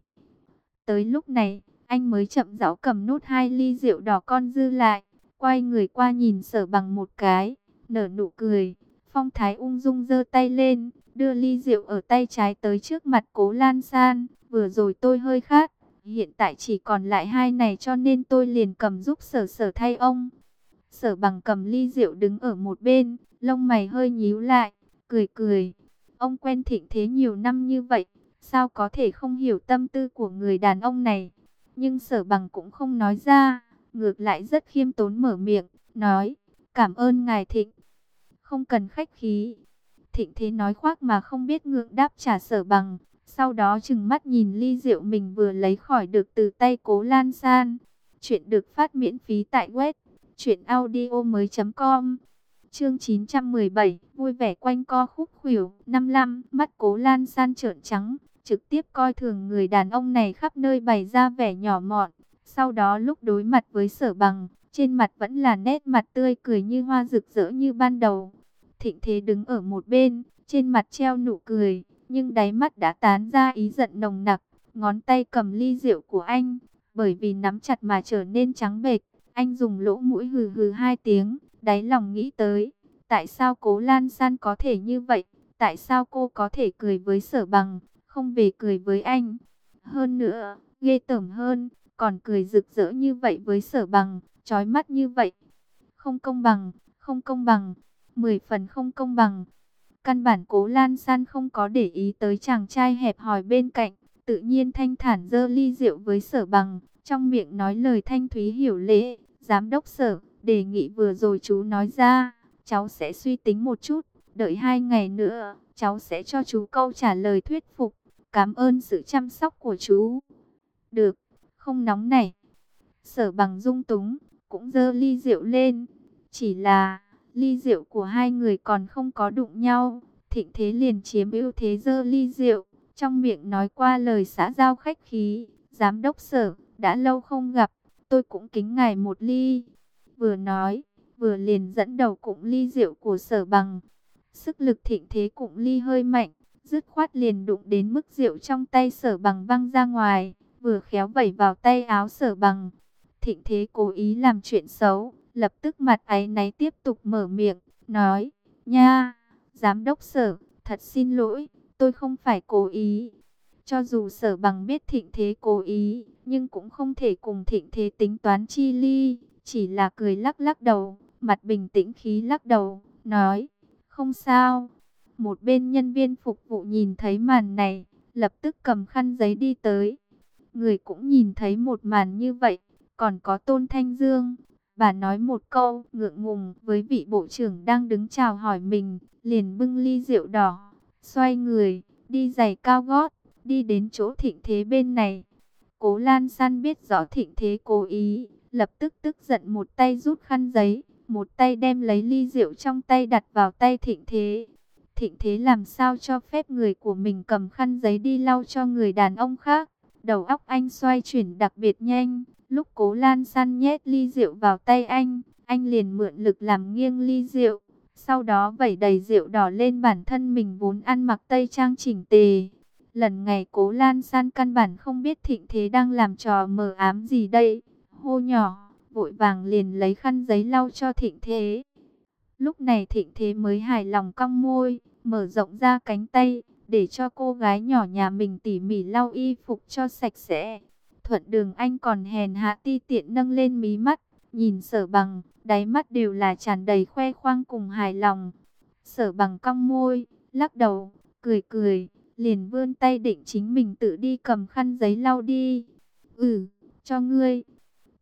Tới lúc này, anh mới chậm rãi cầm nốt hai ly rượu đỏ con dư lại, quay người qua nhìn Sở Bằng một cái, nở nụ cười, phong thái ung dung giơ tay lên, đưa ly rượu ở tay trái tới trước mặt Cố Lan San. Vừa rồi tôi hơi khát, hiện tại chỉ còn lại hai này cho nên tôi liền cầm giúp Sở Sở thay ông. Sở Bằng cầm ly rượu đứng ở một bên, lông mày hơi nhíu lại, cười cười. Ông quen Thịnh Thế nhiều năm như vậy, sao có thể không hiểu tâm tư của người đàn ông này? Nhưng Sở Bằng cũng không nói ra, ngược lại rất khiêm tốn mở miệng, nói, cảm ơn ngài Thịnh. Không cần khách khí. Thịnh Thế nói khoác mà không biết ngượng đáp trả Sở Bằng. Sau đó trừng mắt nhìn ly rượu mình vừa lấy khỏi được từ tay Cố Lan San. Chuyện được phát miễn phí tại web truyện audio mới chấm com. Chương chín trăm mười bảy, vui vẻ quanh co khúc khuỷu. Năm lăm, mắt Cố Lan San trợn trắng, trực tiếp coi thường người đàn ông này khắp nơi bày ra vẻ nhỏ mọn. Sau đó lúc đối mặt với Sở Bằng, trên mặt vẫn là nét mặt tươi cười như hoa rực rỡ như ban đầu. Thịnh Thế đứng ở một bên, trên mặt treo nụ cười, nhưng đáy mắt đã tán ra ý giận nồng nặc. Ngón tay cầm ly rượu của anh, bởi vì nắm chặt mà trở nên trắng bệch. Anh dùng lỗ mũi hừ hừ hai tiếng, đáy lòng nghĩ tới, tại sao Cố Lan San có thể như vậy? Tại sao cô có thể cười với Sở Bằng, không về cười với anh? Hơn nữa, ghê tởm hơn, còn cười rực rỡ như vậy với Sở Bằng, chói mắt như vậy. Không công bằng, không công bằng, mười phần không công bằng. Căn bản Cố Lan San không có để ý tới chàng trai hẹp hòi bên cạnh, tự nhiên thanh thản giơ ly rượu với Sở Bằng, trong miệng nói lời thanh thúy hiểu lễ. Giám đốc Sở, đề nghị vừa rồi chú nói ra, cháu sẽ suy tính một chút, đợi hai ngày nữa, cháu sẽ cho chú câu trả lời thuyết phục. Cảm ơn sự chăm sóc của chú. Được, không nóng này. Sở Bằng dung túng, cũng giơ ly rượu lên. Chỉ là, ly rượu của hai người còn không có đụng nhau. Thịnh Thế liền chiếm ưu thế giơ ly rượu, trong miệng nói qua lời xã giao khách khí. Giám đốc Sở, đã lâu không gặp, tôi cũng kính ngài một ly. Vừa nói, vừa liền dẫn đầu cụng ly rượu của Sở Bằng. Sức lực Thịnh Thế cụng ly hơi mạnh, dứt khoát liền đụng đến mức rượu trong tay Sở Bằng văng ra ngoài, vừa khéo vẩy vào tay áo Sở Bằng. Thịnh Thế cố ý làm chuyện xấu, lập tức mặt áy náy tiếp tục mở miệng, nói, nha, giám đốc Sở, thật xin lỗi, tôi không phải cố ý. Cho dù Sở Bằng biết Thịnh Thế cố ý, nhưng cũng không thể cùng Thịnh Thế tính toán chi ly, chỉ là cười lắc lắc đầu, mặt bình tĩnh khí lắc đầu, nói, không sao. Một bên nhân viên phục vụ nhìn thấy màn này, lập tức cầm khăn giấy đi tới. Người cũng nhìn thấy một màn như vậy, còn có Tôn Thanh Dương. Bà nói một câu ngượng ngùng với vị bộ trưởng đang đứng chào hỏi mình, liền bưng ly rượu đỏ, xoay người, đi giày cao gót, đi đến chỗ Thịnh Thế bên này. Cố Lan San biết rõ Thịnh Thế cố ý, lập tức tức giận một tay rút khăn giấy, một tay đem lấy ly rượu trong tay đặt vào tay Thịnh Thế. Thịnh Thế làm sao cho phép người của mình cầm khăn giấy đi lau cho người đàn ông khác? Đầu óc anh xoay chuyển đặc biệt nhanh. Lúc Cố Lan San nhét ly rượu vào tay anh, anh liền mượn lực làm nghiêng ly rượu. Sau đó vẩy đầy rượu đỏ lên bản thân mình vốn ăn mặc tây trang chỉnh tề. Lần này Cố Lan San căn bản không biết Thịnh Thế đang làm trò mờ ám gì đây. Hô nhỏ, vội vàng liền lấy khăn giấy lau cho Thịnh Thế. Lúc này Thịnh Thế mới hài lòng cong môi, mở rộng ra cánh tay, để cho cô gái nhỏ nhà mình tỉ mỉ lau y phục cho sạch sẽ. Thuận Đường anh còn hèn hạ ti tiện nâng lên mí mắt, nhìn Sở Bằng, đáy mắt đều là tràn đầy khoe khoang cùng hài lòng. Sở Bằng cong môi, lắc đầu, cười cười, liền vươn tay định chính mình tự đi cầm khăn giấy lau đi. Ừ, cho ngươi.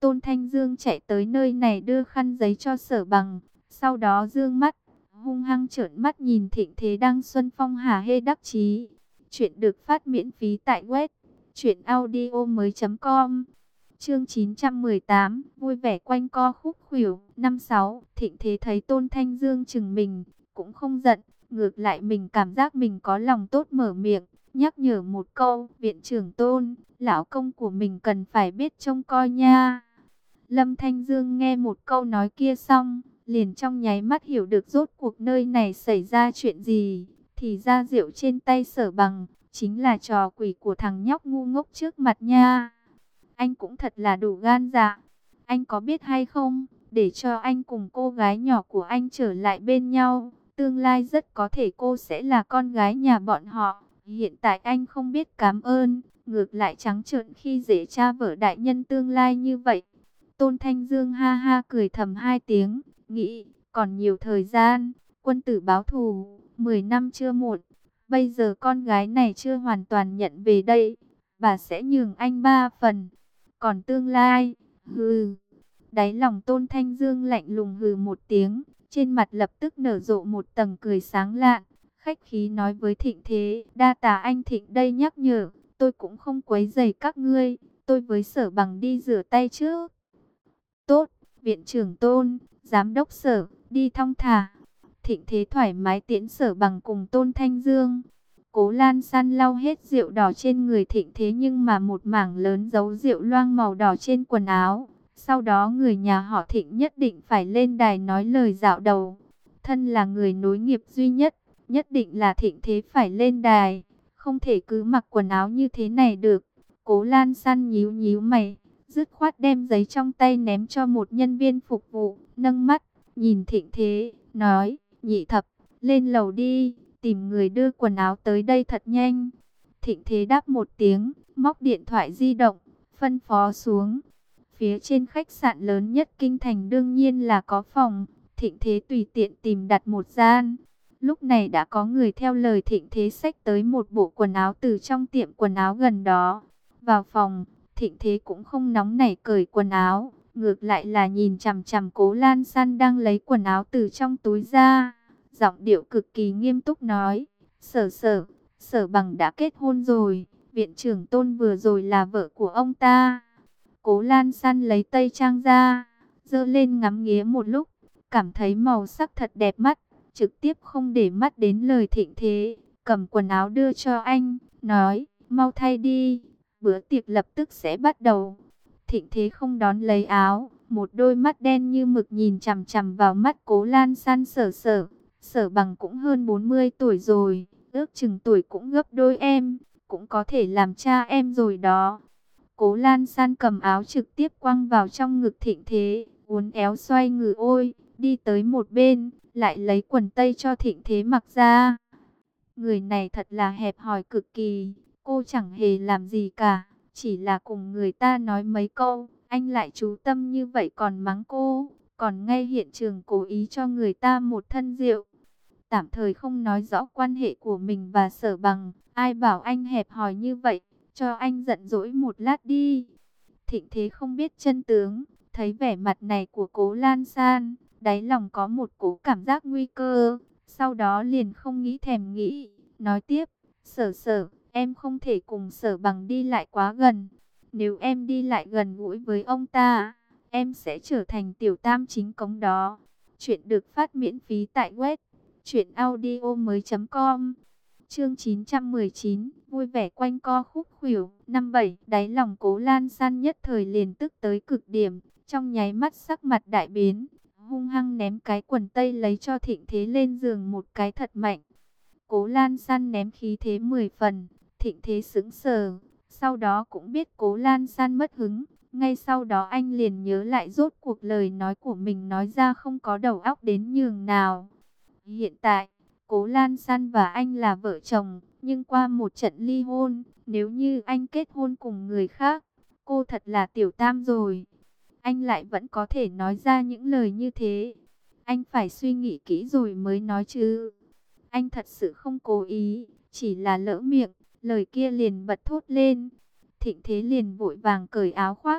Tôn Thanh Dương chạy tới nơi này đưa khăn giấy cho Sở Bằng, sau đó dương mắt, hung hăng trợn mắt nhìn Thịnh Thế đang xuân phong hả hê đắc chí. Chuyện được phát miễn phí tại web truyện audio mới.com. Chương chín trăm mười tám, vui vẻ quanh co khúc khuỷu. Năm sáu, Thịnh Thế thấy Tôn Thanh Dương chừng mình, cũng không giận, ngược lại mình cảm giác mình có lòng tốt mở miệng, nhắc nhở một câu, viện trưởng Tôn, lão công của mình cần phải biết trông coi nha. Lâm Thanh Dương nghe một câu nói kia xong, liền trong nháy mắt hiểu được rốt cuộc nơi này xảy ra chuyện gì. Thì ra rượu trên tay Sở Bằng, chính là trò quỷ của thằng nhóc ngu ngốc trước mặt nha. Anh cũng thật là đủ gan dạ. Anh có biết hay không, để cho anh cùng cô gái nhỏ của anh trở lại bên nhau, tương lai rất có thể cô sẽ là con gái nhà bọn họ. Hiện tại anh không biết cảm ơn, ngược lại trắng trợn khi dễ cha vợ đại nhân tương lai như vậy. Tôn Thanh Dương ha ha cười thầm hai tiếng, nghĩ, còn nhiều thời gian, quân tử báo thù, mười năm chưa muộn. Bây giờ con gái này chưa hoàn toàn nhận về đây, bà sẽ nhường anh ba phần. Còn tương lai, hừ. Đáy lòng Tôn Thanh Dương lạnh lùng hừ một tiếng, trên mặt lập tức nở rộ một tầng cười sáng lạn, khách khí nói với Thịnh Thế, đa tà anh Thịnh đây nhắc nhở, tôi cũng không quấy rầy các ngươi, tôi với Sở Bằng đi rửa tay trước. Tốt, viện trưởng Tôn, giám đốc Sở, đi thong thả. Thịnh Thế thoải mái tiễn Sở Bằng cùng Tôn Thanh Dương. Cố Lan San lau hết rượu đỏ trên người Thịnh Thế nhưng mà một mảng lớn dấu rượu loang màu đỏ trên quần áo. Sau đó người nhà họ Thịnh nhất định phải lên đài nói lời dạo đầu. Thân là người nối nghiệp duy nhất, nhất định là Thịnh Thế phải lên đài. Không thể cứ mặc quần áo như thế này được. Cố Lan San nhíu nhíu mày, dứt khoát đem giấy trong tay ném cho một nhân viên phục vụ, nâng mắt, nhìn Thịnh Thế, nói, Nhị Thập, lên lầu đi, tìm người đưa quần áo tới đây thật nhanh. Thịnh Thế đáp một tiếng, móc điện thoại di động, phân phó xuống. Phía trên khách sạn lớn nhất kinh thành đương nhiên là có phòng, Thịnh Thế tùy tiện tìm đặt một gian. Lúc này đã có người theo lời Thịnh Thế xách tới một bộ quần áo từ trong tiệm quần áo gần đó. Vào phòng, Thịnh Thế cũng không nóng nảy cởi quần áo, ngược lại là nhìn chằm chằm Cố Lan San đang lấy quần áo từ trong túi ra. Giọng điệu cực kỳ nghiêm túc nói, Sở Sở, Sở Bằng đã kết hôn rồi, viện trưởng Tôn vừa rồi là vợ của ông ta. Cố Lan San lấy tây trang ra, giơ lên ngắm nghía một lúc, cảm thấy màu sắc thật đẹp mắt, trực tiếp không để mắt đến lời Thịnh Thế, cầm quần áo đưa cho anh, nói, mau thay đi, bữa tiệc lập tức sẽ bắt đầu. Thịnh Thế không đón lấy áo, một đôi mắt đen như mực nhìn chằm chằm vào mắt Cố Lan San. Sở Sở, Sở Bằng cũng hơn bốn mươi tuổi rồi, ước chừng tuổi cũng gấp đôi em, cũng có thể làm cha em rồi đó. Cố Lan San cầm áo trực tiếp quăng vào trong ngực Thịnh Thế, uốn éo xoay người ôi, đi tới một bên, lại lấy quần tây cho Thịnh Thế mặc ra. Người này thật là hẹp hòi cực kỳ, cô chẳng hề làm gì cả, chỉ là cùng người ta nói mấy câu, anh lại chú tâm như vậy còn mắng cô, còn ngay hiện trường cố ý cho người ta một thân rượu. Tạm thời không nói rõ quan hệ của mình và Sở Bằng, ai bảo anh hẹp hòi như vậy, cho anh giận dỗi một lát đi. Thịnh Thế không biết chân tướng, thấy vẻ mặt này của Cố Lan San, đáy lòng có một cố cảm giác nguy cơ, sau đó liền không nghĩ thèm nghĩ, nói tiếp, Sở Sở, em không thể cùng Sở Bằng đi lại quá gần, nếu em đi lại gần gũi với ông ta, em sẽ trở thành tiểu tam chính cống đó. Chuyện được phát miễn phí tại web truyện audio mới.com. Chương chín trăm mười chín, vui vẻ quanh co khúc khuỷu. Năm bảy, đáy lòng Cố Lan San nhất thời liền tức tới cực điểm, trong nháy mắt sắc mặt đại biến, hung hăng ném cái quần tây lấy cho Thịnh Thế lên giường một cái thật mạnh. Cố Lan San ném khí thế mười phần, Thịnh Thế sững sờ, sau đó cũng biết Cố Lan San mất hứng, ngay sau đó anh liền nhớ lại rốt cuộc lời nói của mình nói ra không có đầu óc đến nhường nào. Hiện tại, Cố Lan San và anh là vợ chồng, nhưng qua một trận ly hôn, nếu như anh kết hôn cùng người khác, cô thật là tiểu tam rồi. Anh lại vẫn có thể nói ra những lời như thế. Anh phải suy nghĩ kỹ rồi mới nói chứ. Anh thật sự không cố ý, chỉ là lỡ miệng, lời kia liền bật thốt lên. Thịnh Thế liền vội vàng cởi áo khoác,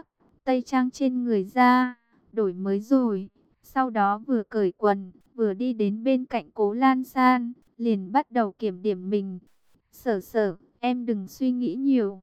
tây trang trên người ra, đổi mới rồi. Sau đó vừa cởi quần, vừa đi đến bên cạnh Cố Lan San, liền bắt đầu kiểm điểm mình. Sở sở, em đừng suy nghĩ nhiều.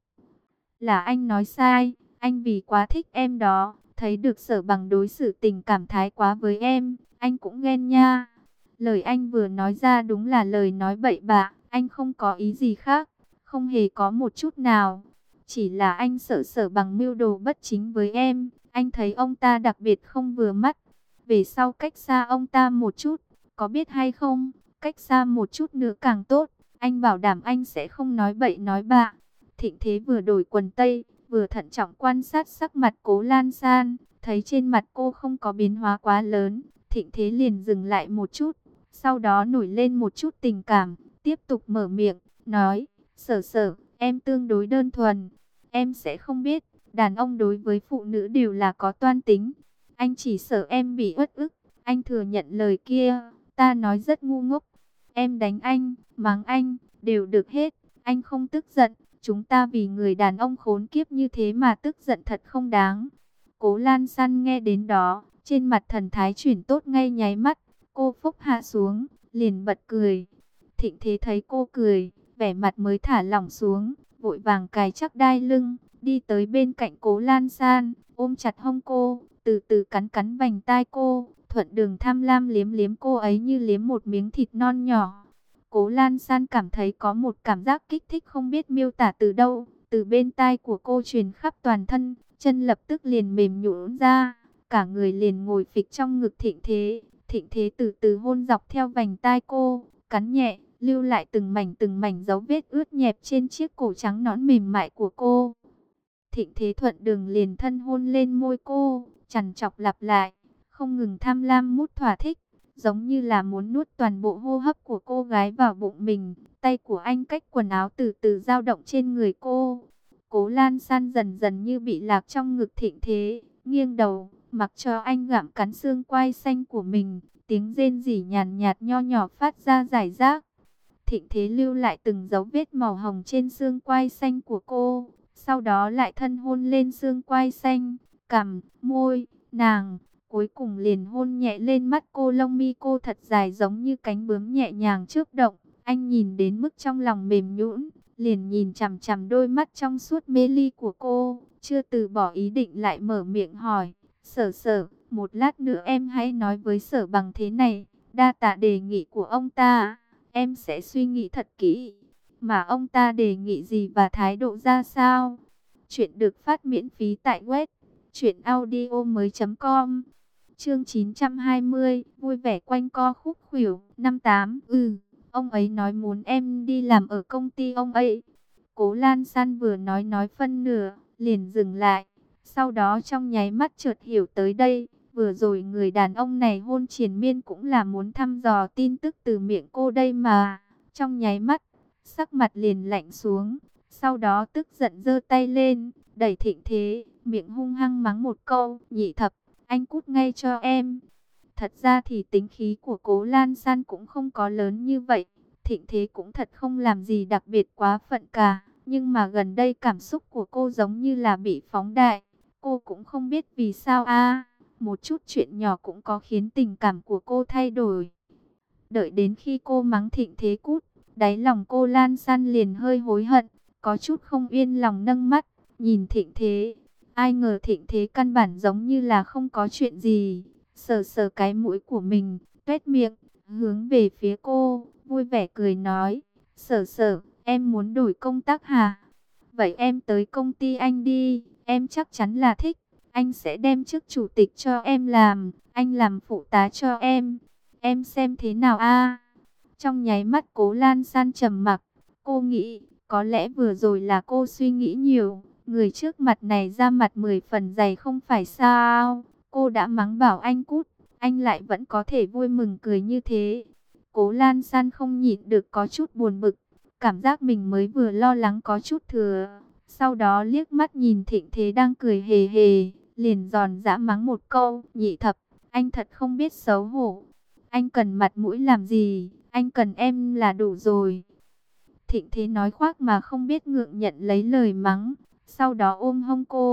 Là anh nói sai, anh vì quá thích em đó, thấy được Sở Bằng đối xử tình cảm thái quá với em, anh cũng ghen nha. Lời anh vừa nói ra đúng là lời nói bậy bạ, anh không có ý gì khác, không hề có một chút nào. Chỉ là anh sợ Sở Bằng mưu đồ bất chính với em, anh thấy ông ta đặc biệt không vừa mắt. Về sau cách xa ông ta một chút, có biết hay không, cách xa một chút nữa càng tốt, anh bảo đảm anh sẽ không nói bậy nói bạ. Thịnh Thế vừa đổi quần tây, vừa thận trọng quan sát sắc mặt Cố Lan San, thấy trên mặt cô không có biến hóa quá lớn, Thịnh Thế liền dừng lại một chút, sau đó nổi lên một chút tình cảm, tiếp tục mở miệng, nói, Sở sở, em tương đối đơn thuần, em sẽ không biết, đàn ông đối với phụ nữ đều là có toan tính, anh chỉ sợ em bị uất ức, anh thừa nhận lời kia, ta nói rất ngu ngốc, em đánh anh, mắng anh, đều được hết, anh không tức giận. Chúng ta vì người đàn ông khốn kiếp như thế mà tức giận thật không đáng. Cố Lan San nghe đến đó, trên mặt thần thái chuyển tốt ngay nháy mắt. Cô phúc hạ xuống, liền bật cười. Thịnh Thế thấy cô cười, vẻ mặt mới thả lỏng xuống, vội vàng cài chắc đai lưng, đi tới bên cạnh Cố Lan San, ôm chặt hông cô, từ từ cắn cắn vành tai cô, thuận đường tham lam liếm liếm cô ấy như liếm một miếng thịt non nhỏ. Cố Lan San cảm thấy có một cảm giác kích thích không biết miêu tả từ đâu, từ bên tai của cô truyền khắp toàn thân, chân lập tức liền mềm nhũn ra, cả người liền ngồi phịch trong ngực Thịnh Thế. Thịnh Thế từ từ hôn dọc theo vành tai cô, cắn nhẹ, lưu lại từng mảnh từng mảnh dấu vết ướt nhẹp trên chiếc cổ trắng nõn mềm mại của cô. Thịnh Thế thuận đường liền thân hôn lên môi cô, trằn trọc lặp lại, không ngừng tham lam mút thỏa thích, giống như là muốn nuốt toàn bộ hô hấp của cô gái vào bụng mình. Tay của anh cách quần áo từ từ dao động trên người cô. Cố Lan San dần dần như bị lạc trong ngực Thịnh Thế, nghiêng đầu, mặc cho anh gặm cắn xương quai xanh của mình, tiếng rên rỉ nhàn nhạt nho nhỏ phát ra rải rác. Thịnh Thế lưu lại từng dấu vết màu hồng trên xương quai xanh của cô, sau đó lại thân hôn lên xương quai xanh, cằm, môi, nàng, cuối cùng liền hôn nhẹ lên mắt cô. Lông mi cô thật dài giống như cánh bướm nhẹ nhàng chớp động. Anh nhìn đến mức trong lòng mềm nhũn, liền nhìn chằm chằm đôi mắt trong suốt mê ly của cô, chưa từ bỏ ý định lại mở miệng hỏi, Sở sở, một lát nữa em hãy nói với Sở Bằng thế này, đa tạ đề nghị của ông ta, em sẽ suy nghĩ thật kỹ, mà ông ta đề nghị gì và thái độ ra sao. Chuyện được phát miễn phí tại web truyện audio mới chấm com. Chương chín trăm hai mươi, vui vẻ quanh co khúc khuỷu. Năm tám, ừ, ông ấy nói muốn em đi làm ở công ty ông ấy. Cố Lan San vừa nói nói phân nửa, liền dừng lại. Sau đó trong nháy mắt chợt hiểu tới đây, vừa rồi người đàn ông này hôn triền miên cũng là muốn thăm dò tin tức từ miệng cô đây mà. Trong nháy mắt, sắc mặt liền lạnh xuống, sau đó tức giận giơ tay lên, đẩy Thịnh Thế, miệng hung hăng mắng một câu, nhị thập, anh cút ngay cho em. Thật ra thì tính khí của Cố Lan San cũng không có lớn như vậy, Thịnh Thế cũng thật không làm gì đặc biệt quá phận cả, nhưng mà gần đây cảm xúc của cô giống như là bị phóng đại, cô cũng không biết vì sao a, một chút chuyện nhỏ cũng có khiến tình cảm của cô thay đổi. Đợi đến khi cô mắng Thịnh Thế cút, đáy lòng cô Lan San liền hơi hối hận, có chút không yên lòng nâng mắt, nhìn Thịnh Thế. Ai ngờ Thịnh Thế căn bản giống như là không có chuyện gì, sờ sờ cái mũi của mình, tuét miệng, hướng về phía cô, vui vẻ cười nói, Sở sở, em muốn đổi công tác hả? Vậy em tới công ty anh đi, em chắc chắn là thích, anh sẽ đem chức chủ tịch cho em làm, anh làm phụ tá cho em, em xem thế nào a? Trong nháy mắt Cố Lan San trầm mặc, cô nghĩ, có lẽ vừa rồi là cô suy nghĩ nhiều, người trước mặt này ra mặt mười phần dày không phải sao, cô đã mắng bảo anh cút, anh lại vẫn có thể vui mừng cười như thế. Cố Lan San không nhịn được có chút buồn bực, cảm giác mình mới vừa lo lắng có chút thừa, sau đó liếc mắt nhìn Thịnh Thế đang cười hề hề, liền giòn giã mắng một câu, nhị thập, anh thật không biết xấu hổ, anh cần mặt mũi làm gì, anh cần em là đủ rồi. Thịnh Thế nói khoác mà không biết ngượng nhận lấy lời mắng, sau đó ôm hông cô,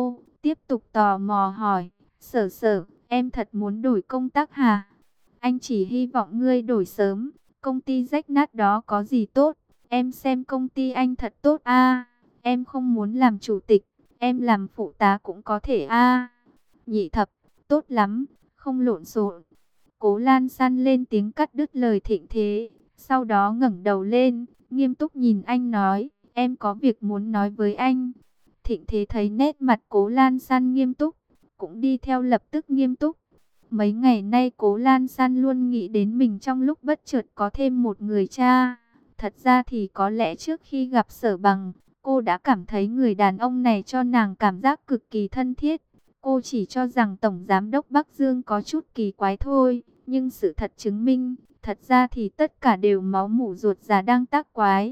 tiếp tục tò mò hỏi, Sở Sở, em thật muốn đổi công tác hả? Anh chỉ hy vọng ngươi đổi sớm, công ty rách nát đó có gì tốt, em xem công ty anh thật tốt a. Em không muốn làm chủ tịch, em làm phụ tá cũng có thể a. Nhị thập, tốt lắm, không lộn xộn. Cố Lan San lên tiếng cắt đứt lời Thịnh Thế, sau đó ngẩng đầu lên, nghiêm túc nhìn anh nói, em có việc muốn nói với anh. Thịnh Thế thấy nét mặt Cố Lan San nghiêm túc, cũng đi theo lập tức nghiêm túc. Mấy ngày nay Cố Lan San luôn nghĩ đến mình trong lúc bất chợt có thêm một người cha. Thật ra thì có lẽ trước khi gặp Sở Bằng, cô đã cảm thấy người đàn ông này cho nàng cảm giác cực kỳ thân thiết. Cô chỉ cho rằng Tổng Giám đốc Bắc Dương có chút kỳ quái thôi. Nhưng sự thật chứng minh, thật ra thì tất cả đều máu mủ ruột già đang tác quái.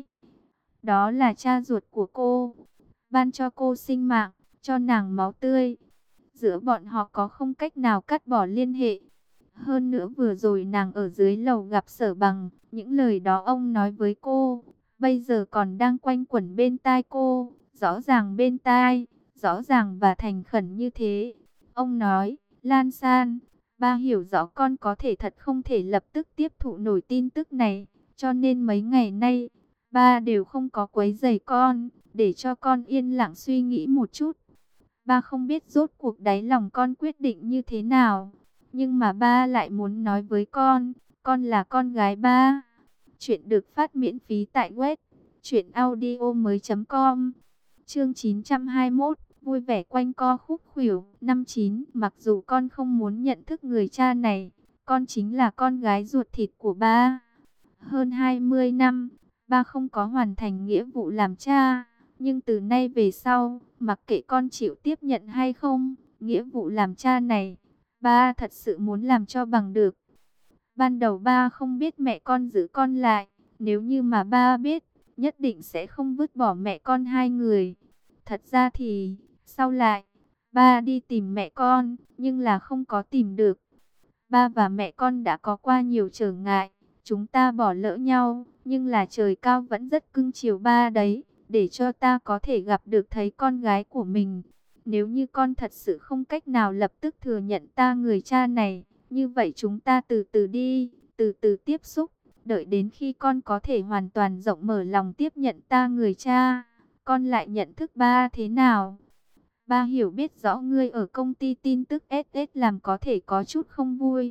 Đó là cha ruột của cô, ban cho cô sinh mạng, cho nàng máu tươi. Giữa bọn họ có không cách nào cắt bỏ liên hệ. Hơn nữa vừa rồi nàng ở dưới lầu gặp Sở Bằng, những lời đó ông nói với cô, bây giờ còn đang quanh quẩn bên tai cô, rõ ràng bên tai, rõ ràng và thành khẩn như thế. Ông nói, Lan San, ba hiểu rõ con có thể thật không thể lập tức tiếp thụ nổi tin tức này, cho nên mấy ngày nay, ba đều không có quấy rầy con, để cho con yên lặng suy nghĩ một chút. Ba không biết rốt cuộc đáy lòng con quyết định như thế nào, nhưng mà ba lại muốn nói với con, con là con gái ba. Chuyện được phát miễn phí tại web truyện audio mới chấm com. Chương chín trăm hai mươi mốt, vui vẻ quanh co khúc khuỷu. Năm chín, mặc dù con không muốn nhận thức người cha này, con chính là con gái ruột thịt của ba. Hơn hai mươi năm, ba không có hoàn thành nghĩa vụ làm cha. Nhưng từ nay về sau, mặc kệ con chịu tiếp nhận hay không, nghĩa vụ làm cha này, ba thật sự muốn làm cho bằng được. Ban đầu ba không biết mẹ con giữ con lại, nếu như mà ba biết, nhất định sẽ không vứt bỏ mẹ con hai người. Thật ra thì, sau lại, ba đi tìm mẹ con, nhưng là không có tìm được. Ba và mẹ con đã có qua nhiều trở ngại, chúng ta bỏ lỡ nhau, nhưng là trời cao vẫn rất cưng chiều ba đấy, để cho ta có thể gặp được thấy con gái của mình. Nếu như con thật sự không cách nào lập tức thừa nhận ta người cha này, như vậy chúng ta từ từ đi, từ từ tiếp xúc, đợi đến khi con có thể hoàn toàn rộng mở lòng tiếp nhận ta người cha, con lại nhận thức ba thế nào. Ba hiểu biết rõ ngươi ở công ty tin tức ét ét làm có thể có chút không vui.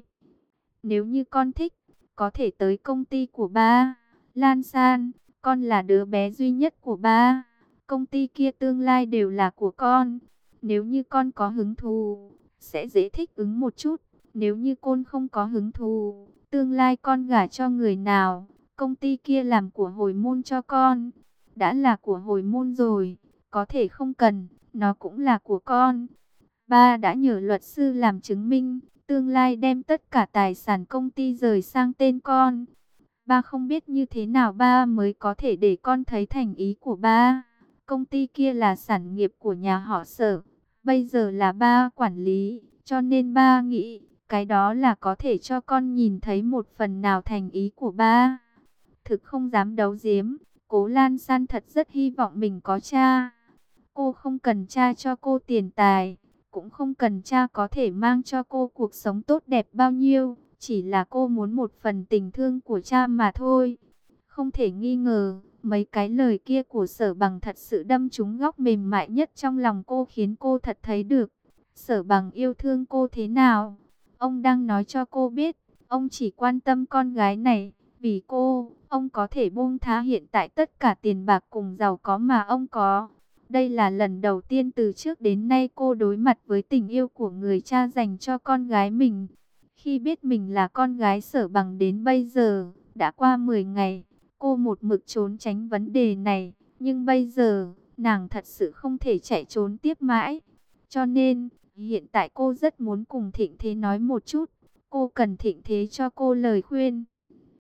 Nếu như con thích, có thể tới công ty của ba. Lan San, con là đứa bé duy nhất của ba. Công ty kia tương lai đều là của con. Nếu như con có hứng thú, sẽ dễ thích ứng một chút. Nếu như con không có hứng thú, tương lai con gả cho người nào, công ty kia làm của hồi môn cho con. Đã là của hồi môn rồi, có thể không cần, nó cũng là của con. Ba đã nhờ luật sư làm chứng minh, tương lai đem tất cả tài sản công ty rời sang tên con. Ba không biết như thế nào ba mới có thể để con thấy thành ý của ba. Công ty kia là sản nghiệp của nhà họ Sở, bây giờ là ba quản lý, cho nên ba nghĩ cái đó là có thể cho con nhìn thấy một phần nào thành ý của ba. Thực không dám đấu giếm, Cố Lan San thật rất hy vọng mình có cha. Cô không cần cha cho cô tiền tài, cũng không cần cha có thể mang cho cô cuộc sống tốt đẹp bao nhiêu, chỉ là cô muốn một phần tình thương của cha mà thôi. Không thể nghi ngờ, mấy cái lời kia của Sở Bằng thật sự đâm trúng góc mềm mại nhất trong lòng cô, khiến cô thật thấy được Sở Bằng yêu thương cô thế nào. Ông đang nói cho cô biết, ông chỉ quan tâm con gái này, vì cô, ông có thể buông tha hiện tại tất cả tiền bạc cùng giàu có mà ông có. Đây là lần đầu tiên từ trước đến nay cô đối mặt với tình yêu của người cha dành cho con gái mình. Khi biết mình là con gái Sở Bằng đến bây giờ, đã qua mười ngày, cô một mực trốn tránh vấn đề này. Nhưng bây giờ, nàng thật sự không thể chạy trốn tiếp mãi. Cho nên, hiện tại cô rất muốn cùng Thịnh Thế nói một chút. Cô cần Thịnh Thế cho cô lời khuyên.